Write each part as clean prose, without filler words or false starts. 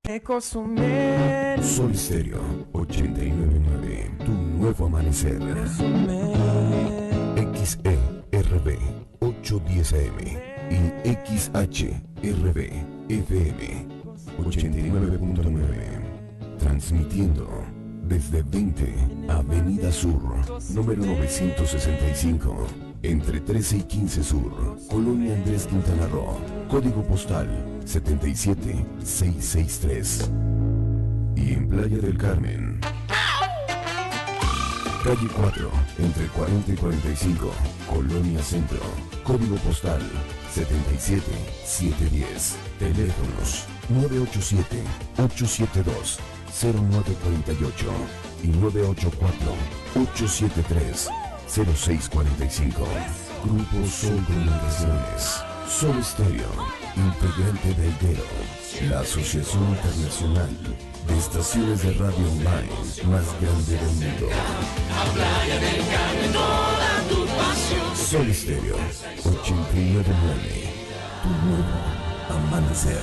Sol Stereo 899, tu nuevo amanecer. XERB 810 AM y XHRB FM 89.9. Transmitiendo desde 20 Avenida Sur, número 965, entre 13 y 15 Sur, Colonia Andrés Quintana Roo, código postal 77663. Y en Playa del Carmen, calle 4, entre 40 y 45, Colonia Centro, código postal 77710. Teléfonos 987-872-0948 y 984-873-0645. Grupo Sol Comunicaciones. Sol Stereo, integrante de Ibero, la Asociación Internacional de Estaciones de Radio Online más grande del mundo. Sol Stereo 899, tu nuevo amanecer.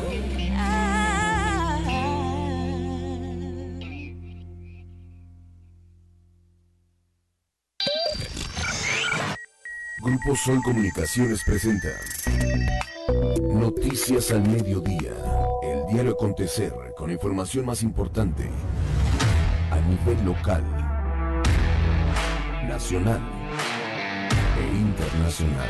Grupo Sol Comunicaciones presenta Noticias al Mediodía, el diario acontecer con la información más importante a nivel local, nacional e internacional.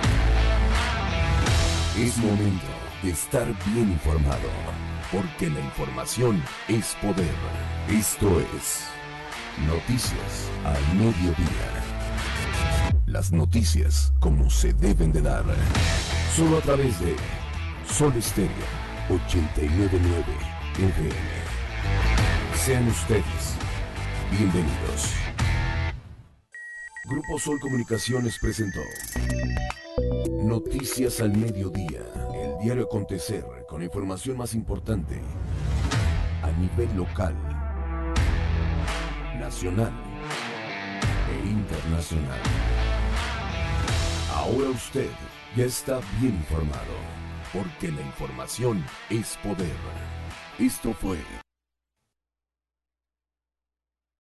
Es momento de estar bien informado, porque la información es poder. Esto es Noticias al Mediodía. Las noticias como se deben de dar. Solo a través de Sol Stereo 899 FM. Sean ustedes bienvenidos. Grupo Sol Comunicaciones presentó Noticias al Mediodía, el diario acontecer con la información más importante a nivel local, nacional e internacional. Ahora usted ya está bien informado, porque la información es poder. Esto fue